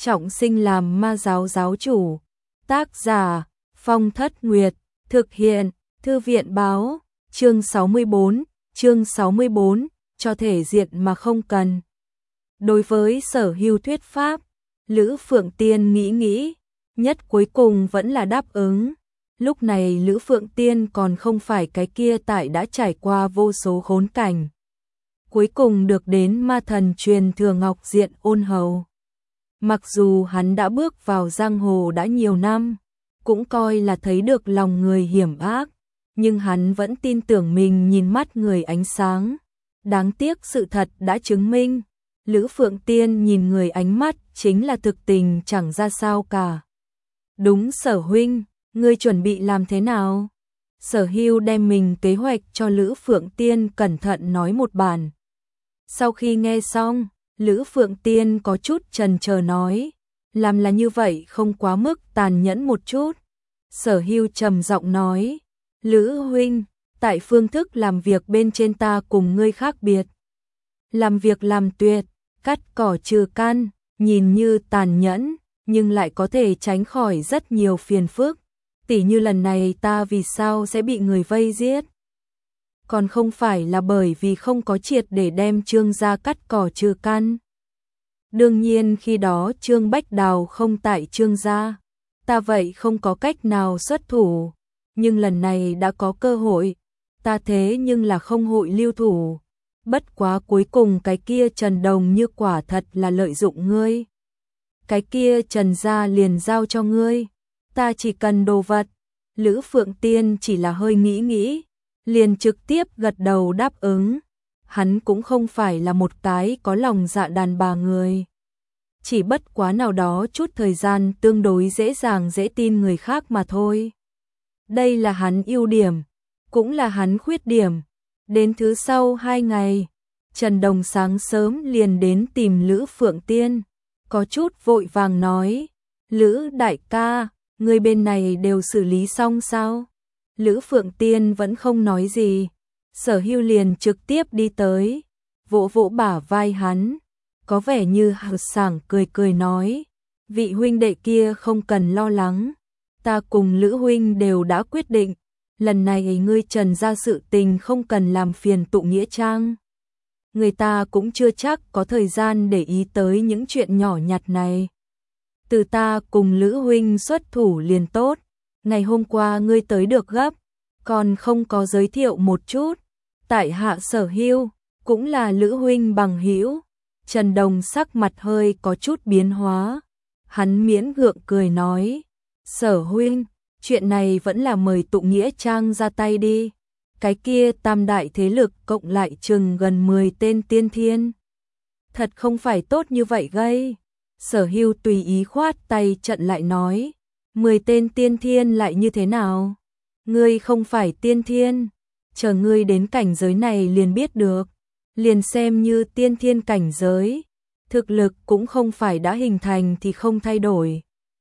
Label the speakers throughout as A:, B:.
A: trọng sinh làm ma giáo giáo chủ. Tác giả Phong Thất Nguyệt, thực hiện Thư viện báo, chương 64, cho thể diện mà không cần. Đối với Sở Hưu thuyết pháp, Lữ Phượng Tiên nghĩ, nhất cuối cùng vẫn là đáp ứng. Lúc này Lữ Phượng Tiên còn không phải cái kia tại đã trải qua vô số khốn cảnh. Cuối cùng được đến ma thần truyền thừa ngọc diện ôn hầu. Mặc dù hắn đã bước vào giang hồ đã nhiều năm, cũng coi là thấy được lòng người hiểm ác, nhưng hắn vẫn tin tưởng mình nhìn mắt người ánh sáng. Đáng tiếc sự thật đã chứng minh, Lữ Phượng Tiên nhìn người ánh mắt chính là thực tình chẳng ra sao cả. Đúng Sở huynh, ngươi chuẩn bị làm thế nào? Sở Hưu đem mình kế hoạch cho Lữ Phượng Tiên cẩn thận nói một bản. Sau khi nghe xong, Lữ Phượng Tiên có chút chần chờ nói, làm là như vậy không quá mức tàn nhẫn một chút. Sở Hưu trầm giọng nói, Lữ huynh, tại phương thức làm việc bên trên ta cùng ngươi khác biệt. Làm việc làm tuyệt, cắt cỏ trừ căn, nhìn như tàn nhẫn, nhưng lại có thể tránh khỏi rất nhiều phiền phức. Tỉ như lần này ta vì sao sẽ bị người vây giết? Còn không phải là bởi vì không có triệt để đem Trương gia cắt cỏ trừ căn. Đương nhiên khi đó Trương Bách Đào không tại Trương gia, ta vậy không có cách nào xuất thủ, nhưng lần này đã có cơ hội, ta thế nhưng là không hội lưu thủ. Bất quá cuối cùng cái kia Trần Đồng như quả thật là lợi dụng ngươi. Cái kia Trần gia liền giao cho ngươi, ta chỉ cần đồ vật. Lữ Phượng Tiên chỉ là hơi nghĩ, liền trực tiếp gật đầu đáp ứng. Hắn cũng không phải là một cái có lòng dạ đàn bà người. Chỉ bất quá nào đó chút thời gian tương đối dễ dàng dễ tin người khác mà thôi. Đây là hắn ưu điểm, cũng là hắn khuyết điểm. Đến thứ sau 2 ngày, Trần Đồng sáng sớm liền đến tìm Lữ Phượng Tiên, có chút vội vàng nói, Lữ đại ca, người bên này đều xử lý xong sao? Lữ Phượng Tiên vẫn không nói gì, Sở Hưu liền trực tiếp đi tới, vỗ vỗ bả vai hắn, có vẻ như hào sảng cười nói, vị huynh đệ kia không cần lo lắng, ta cùng Lữ huynh đều đã quyết định, lần này ngươi Trần ra sự tình không cần làm phiền tụ nghĩa trang. Người ta cũng chưa chắc có thời gian để ý tới những chuyện nhỏ nhặt này. Từ ta cùng Lữ huynh xuất thủ liền tốt, ngày hôm qua ngươi tới được gấp, còn không có giới thiệu một chút, tại hạ Sở Hưu, cũng là Lữ huynh bằng hữu. Trần Đồng sắc mặt hơi có chút biến hóa, hắn miễn gượng cười nói, Sở huynh, chuyện này vẫn là mời tụ nghĩa trang ra tay đi. Cái kia tam đại thế lực cộng lại chừng gần 10 tên tiên thiên. Thật không phải tốt như vậy gây. Sở Hưu tùy ý khoát tay trận lại nói, 10 tên tiên thiên lại như thế nào? Ngươi không phải tiên thiên, chờ ngươi đến cảnh giới này liền biết được, liền xem như tiên thiên cảnh giới, thực lực cũng không phải đã hình thành thì không thay đổi.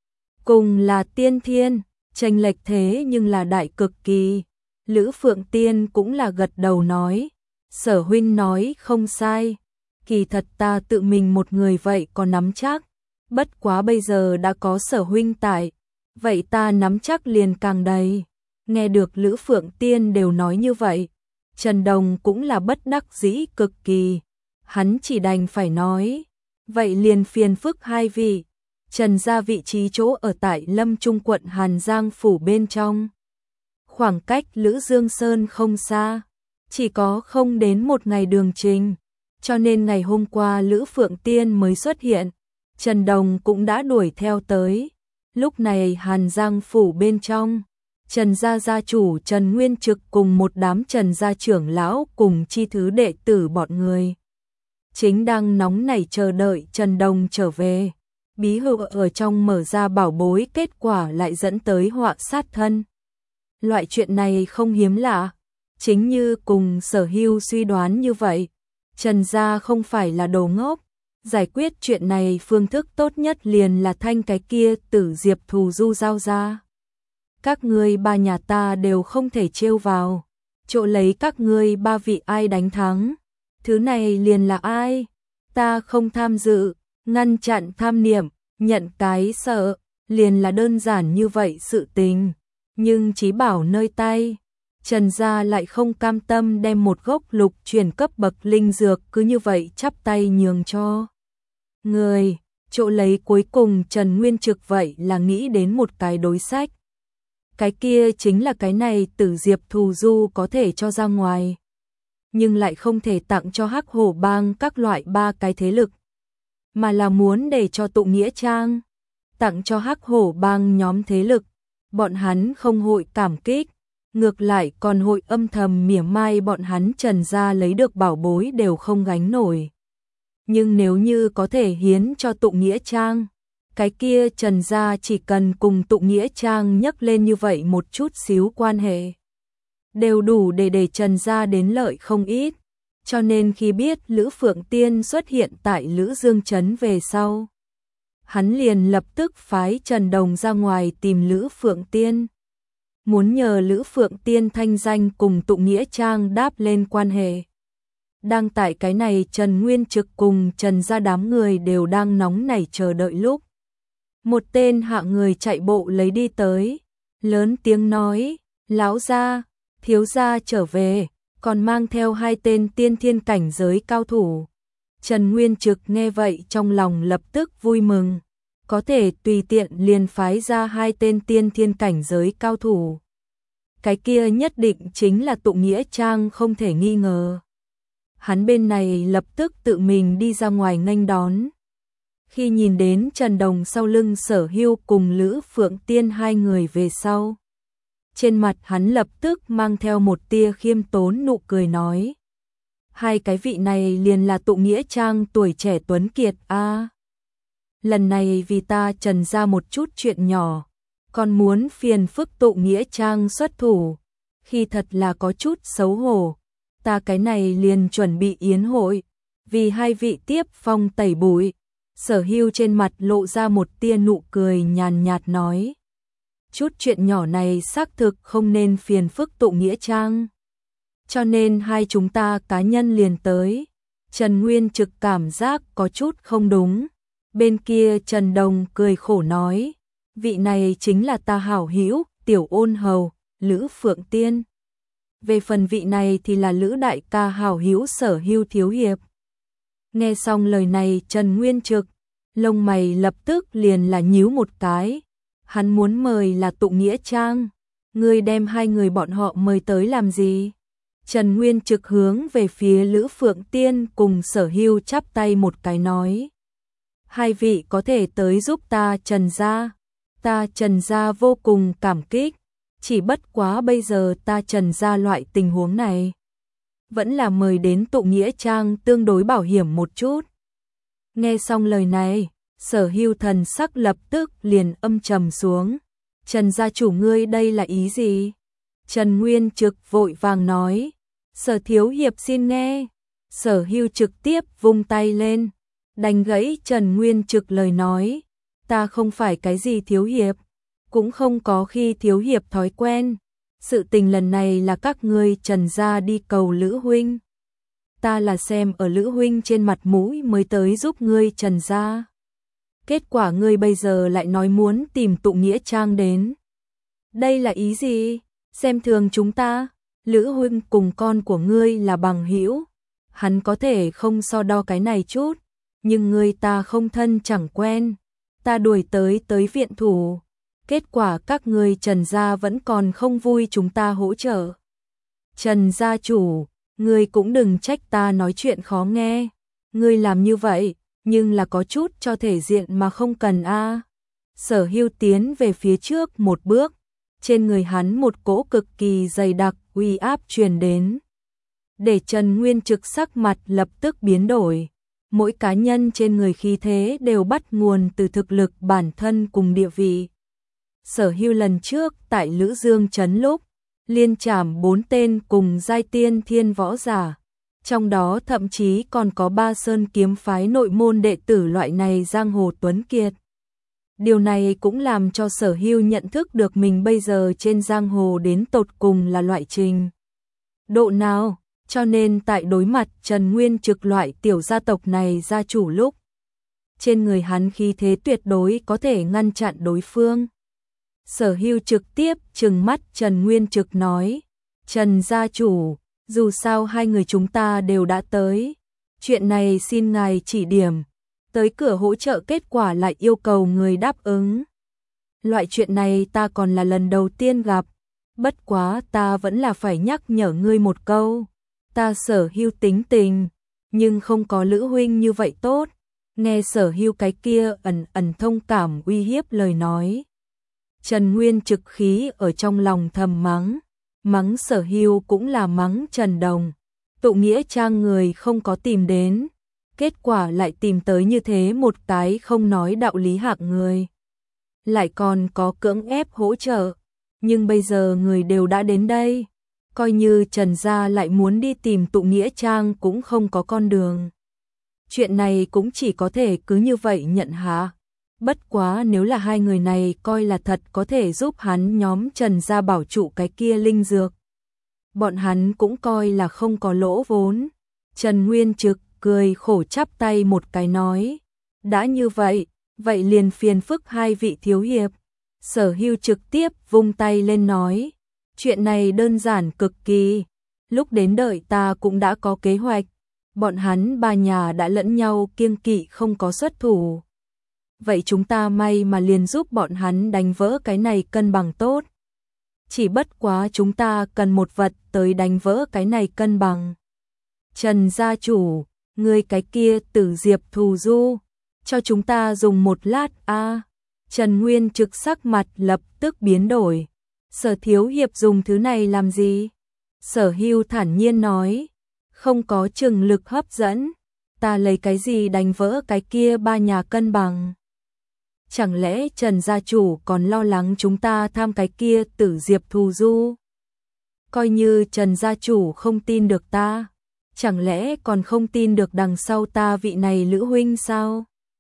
A: Cùng là tiên thiên, chênh lệch thế nhưng là đại cực kỳ. Lữ Phượng Tiên cũng là gật đầu nói, Sở huynh nói không sai, kỳ thật ta tự mình một người vậy có nắm chắc, bất quá bây giờ đã có Sở huynh tại, vậy ta nắm chắc liền càng đầy. Nghe được Lữ Phượng Tiên đều nói như vậy, Trần Đồng cũng là bất đắc dĩ cực kỳ, hắn chỉ đành phải nói, vậy liền phiền phức hai vị. Trần gia vị trí chỗ ở tại Lâm Trung quận Hàn Giang phủ bên trong. Khoảng cách Lữ Dương Sơn không xa, chỉ có không đến một ngày đường trình, cho nên ngày hôm qua Lữ Phượng Tiên mới xuất hiện, Trần Đồng cũng đã đuổi theo tới. Lúc này Hàn Giang phủ bên trong, Trần gia gia chủ Trần Nguyên Trực cùng một đám Trần gia trưởng lão cùng chi thứ đệ tử bọn người chính đang nóng nảy chờ đợi Trần Đồng trở về. Bí hữu ở trong mở ra bảo bối, kết quả lại dẫn tới họa sát thân. Loại chuyện này không hiếm lạ, chính như cùng Sở Hưu suy đoán như vậy, Trần gia không phải là đồ ngốc, giải quyết chuyện này phương thức tốt nhất liền là thanh cái kia Tử Diệp Thù Du giao ra. Các ngươi ba nhà ta đều không thể trêu vào, chỗ lấy các ngươi ba vị ai đánh thắng, thứ này liền là ai, ta không tham dự, ngăn chặn tham niệm, Nhận cái sợ, liền là đơn giản như vậy sự tình, nhưng chí bảo nơi tay, Trần gia lại không cam tâm đem một gốc lục chuyển cấp bậc linh dược cứ như vậy chắp tay nhường cho người, chỗ lấy cuối cùng Trần Nguyên Trực vậy là nghĩ đến một cái đối sách. Cái kia chính là cái này Tử Diệp Thù Du có thể cho ra ngoài, nhưng lại không thể tặng cho Hắc Hổ Bang các loại ba cái thế lực, mà là muốn để cho Tụ Nghĩa Trang, tặng cho Hắc Hổ Bang nhóm thế lực, bọn hắn không hội cảm kích, ngược lại còn hội âm thầm mỉa mai bọn hắn Trần gia lấy được bảo bối đều không gánh nổi. Nhưng nếu như có thể hiến cho Tụ Nghĩa Trang, cái kia Trần gia chỉ cần cùng Tụ Nghĩa Trang nhắc lên như vậy một chút xíu quan hệ, đều đủ để Trần gia đến lợi không ít. Cho nên khi biết Lữ Phượng Tiên xuất hiện tại Lữ Dương Trấn về sau, hắn liền lập tức phái Trần Đồng ra ngoài tìm Lữ Phượng Tiên, muốn nhờ Lữ Phượng Tiên thanh danh cùng Tụ Nghĩa Trang đáp lên quan hệ. Đang tại cái này Trần Nguyên Trực cùng Trần gia đám người đều đang nóng nảy chờ đợi lúc, một tên hạ người chạy bộ lấy đi tới, lớn tiếng nói, lão gia, thiếu gia trở về, còn mang theo hai tên tiên thiên cảnh giới cao thủ. Trần Nguyên Trực nghe vậy trong lòng lập tức vui mừng, có thể tùy tiện liền phái ra hai tên tiên thiên cảnh giới cao thủ. Cái kia nhất định chính là Tụ Nghĩa Trang không thể nghi ngờ. Hắn bên này lập tức tự mình đi ra ngoài nghênh đón. Khi nhìn đến Trần Đồng sau lưng Sở Hưu cùng Lữ Phượng Tiên hai người về sau, trên mặt hắn lập tức mang theo một tia khiêm tốn nụ cười nói, hai cái vị này liền là Tụ Nghĩa Trang tuổi trẻ tuấn kiệt a. Lần này vì ta Trần ra một chút chuyện nhỏ, còn muốn phiền phức Tụ Nghĩa Trang xuất thủ, khi thật là có chút xấu hổ, ta cái này liền chuẩn bị yến hội, vì hai vị tiếp phong tẩy bụi. Sở Hưu trên mặt lộ ra một tia nụ cười nhàn nhạt nói, chút chuyện nhỏ này xác thực không nên phiền phức Tụ Nghĩa Trang, cho nên hai chúng ta cá nhân liền tới. Trần Nguyên Trực cảm giác có chút không đúng, bên kia Trần Đồng cười khổ nói, vị này chính là ta hảo hữu Tiểu Ôn Hầu, Lữ Phượng Tiên. Về phần vị này thì là Lữ đại ca hảo hữu Sở Hưu thiếu hiệp. Nghe xong lời này Trần Nguyên Trực, lông mày lập tức liền là nhíu một cái, hắn muốn mời là Tụ Nghĩa Trang, ngươi đem hai người bọn họ mời tới làm gì? Trần Nguyên Trực hướng về phía Lữ Phượng Tiên cùng Sở Hưu chắp tay một cái nói, hai vị có thể tới giúp ta Trần gia vô cùng cảm kích, chỉ bất quá bây giờ ta Trần gia loại tình huống này, vẫn là mời đến Tụ Nghĩa Trang tương đối bảo hiểm một chút. Nghe xong lời này, Sở Hưu thần sắc lập tức liền âm trầm xuống, Trần gia chủ ngươi đây là ý gì? Trần Nguyên Trực vội vàng nói, Sở thiếu hiệp xin nghe. Sở Hưu trực tiếp vung tay lên, đánh gãy Trần Nguyên Trực lời nói, ta không phải cái gì thiếu hiệp, cũng không có khi thiếu hiệp thói quen, sự tình lần này là các ngươi Trần gia đi cầu Lữ huynh, ta là xem ở Lữ huynh trên mặt mũi mới tới giúp ngươi Trần gia. Kết quả ngươi bây giờ lại nói muốn tìm Tụ Nghĩa Trang đến. Đây là ý gì? Xem thường chúng ta? Lữ huynh cùng con của ngươi là bằng hữu, hắn có thể không so đo cái này chút, nhưng ngươi ta không thân chẳng quen, ta đuổi tới viện thủ, kết quả các ngươi Trần gia vẫn còn không vui chúng ta hỗ trợ. Trần gia chủ, ngươi cũng đừng trách ta nói chuyện khó nghe, ngươi làm như vậy, nhưng là có chút cho thể diện mà không cần a. Sở Hưu tiến về phía trước một bước, trên người hắn một cỗ cực kỳ dày đặc uy áp truyền đến, để Trần Nguyên Trực sắc mặt lập tức biến đổi. Mỗi cá nhân trên người khí thế đều bắt nguồn từ thực lực bản thân cùng địa vị. Sở Hưu lần trước tại Lữ Dương Trấn lúc, liên trảm 4 tên cùng giai tiên thiên võ giả, trong đó thậm chí còn có 3 sơn kiếm phái nội môn đệ tử loại này giang hồ tuấn kiệt. Điều này cũng làm cho Sở Hưu nhận thức được mình bây giờ trên giang hồ đến tột cùng là loại trình độ nào, cho nên tại đối mặt Trần Nguyên Trực loại tiểu gia tộc này gia chủ lúc, trên người hắn khí thế tuyệt đối có thể ngăn chặn đối phương. Sở Hưu trực tiếp trừng mắt Trần Nguyên Trực nói, Trần gia chủ, dù sao hai người chúng ta đều đã tới. Chuyện này xin ngài chỉ điểm, tới cửa hỗ trợ kết quả lại yêu cầu người đáp ứng. Loại chuyện này ta còn là lần đầu tiên gặp, bất quá ta vẫn là phải nhắc nhở ngươi một câu. Ta Sở Hưu tính tình, nhưng không có Lữ huynh như vậy tốt. Nghe Sở Hưu cái kia ẩn thông cảm uy hiếp lời nói, Trần Nguyên Trực khí ở trong lòng thầm mắng Sở Hưu cũng là mắng Trần Đồng. Tụ nghĩa trang người không có tìm đến, kết quả lại tìm tới như thế một cái không nói đạo lý hạng người. Lại còn có cưỡng ép hỗ trợ, nhưng bây giờ người đều đã đến đây, coi như Trần gia lại muốn đi tìm tụ nghĩa trang cũng không có con đường. Chuyện này cũng chỉ có thể cứ như vậy nhận hạ. Bất quá nếu là hai người này coi là thật có thể giúp hắn nhóm Trần gia bảo trụ cái kia linh dược, bọn hắn cũng coi là không có lỗ vốn. Trần Nguyên Trực cười khổ chắp tay một cái nói, đã như vậy, vậy liền phiền phức hai vị thiếu hiệp. Sở Hưu trực tiếp vung tay lên nói, chuyện này đơn giản cực kỳ, lúc đến đợi ta cũng đã có kế hoạch, bọn hắn ba nhà đã lẫn nhau kiêng kỵ không có xuất thủ. Vậy chúng ta may mà liền giúp bọn hắn đánh vỡ cái này cân bằng tốt. Chỉ bất quá chúng ta cần một vật tới đánh vỡ cái này cân bằng. Trần gia chủ, người cái kia Tử Diệp Thù Du, cho chúng ta dùng một lát a. Trần Nguyên Trực sắc mặt lập tức biến đổi. Sở thiếu hiệp dùng thứ này làm gì? Sở Hưu thản nhiên nói, không có chừng lực hấp dẫn, ta lấy cái gì đánh vỡ cái kia ba nhà cân bằng? Chẳng lẽ Trần gia chủ còn lo lắng chúng ta tham cái kia Tử Diệp Thù Du? Coi như Trần gia chủ không tin được ta, chẳng lẽ còn không tin được đằng sau ta vị này Lữ huynh sao?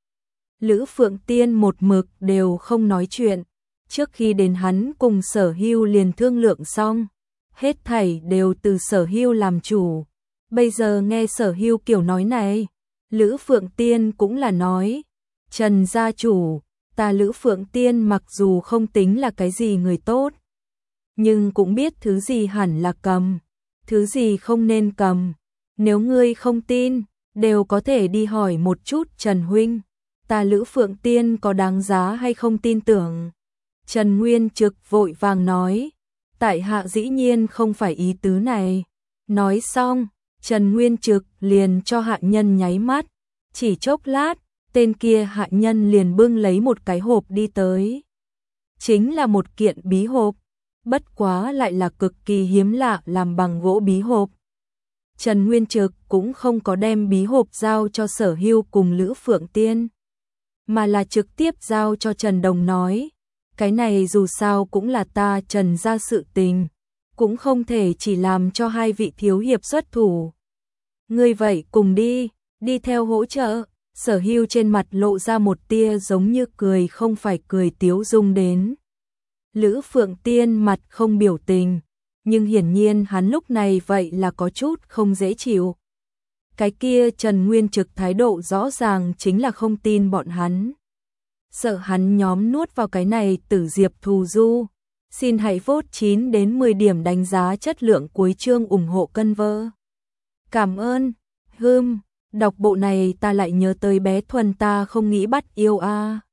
A: Lữ Phượng Tiên một mực đều không nói chuyện, trước khi đến hắn cùng Sở Hưu liền thương lượng xong, hết thảy đều từ Sở Hưu làm chủ. Bây giờ nghe Sở Hưu kiểu nói này, Lữ Phượng Tiên cũng là nói, Trần gia chủ, ta Lữ Phượng Tiên mặc dù không tính là cái gì người tốt, nhưng cũng biết thứ gì hẳn là cầm, thứ gì không nên cầm. Nếu ngươi không tin, đều có thể đi hỏi một chút Trần huynh, ta Lữ Phượng Tiên có đáng giá hay không tin tưởng. Trần Nguyên Trực vội vàng nói, tại hạ dĩ nhiên không phải ý tứ này. Nói xong, Trần Nguyên Trực liền cho hạ nhân nháy mắt, chỉ chốc lát, tên kia hạ nhân liền bưng lấy một cái hộp đi tới. Chính là một kiện bí hộp, bất quá lại là cực kỳ hiếm lạ làm bằng gỗ bí hộp. Trần Nguyên Trực cũng không có đem bí hộp giao cho Sở Hưu cùng Lữ Phượng Tiên, mà là trực tiếp giao cho Trần Đồng nói, cái này dù sao cũng là ta Trần gia sự tình, cũng không thể chỉ làm cho hai vị thiếu hiệp xuất thủ. Ngươi vậy cùng đi theo hỗ trợ. Sở Hưu trên mặt lộ ra một tia giống như cười không phải cười tiếu dung đến. Lữ Phượng Tiên mặt không biểu tình, nhưng hiển nhiên hắn lúc này vậy là có chút không dễ chịu. Cái kia Trần Nguyên Trực thái độ rõ ràng chính là không tin bọn hắn. Sợ hắn nhóm nuốt vào cái này Tử Diệp Thù Du. Xin hãy vote 9 đến 10 điểm đánh giá chất lượng cuối chương ủng hộ cân vơ. Cảm ơn. Đọc bộ này ta lại nhớ tới bé Thuần ta không nghĩ bắt yêu a.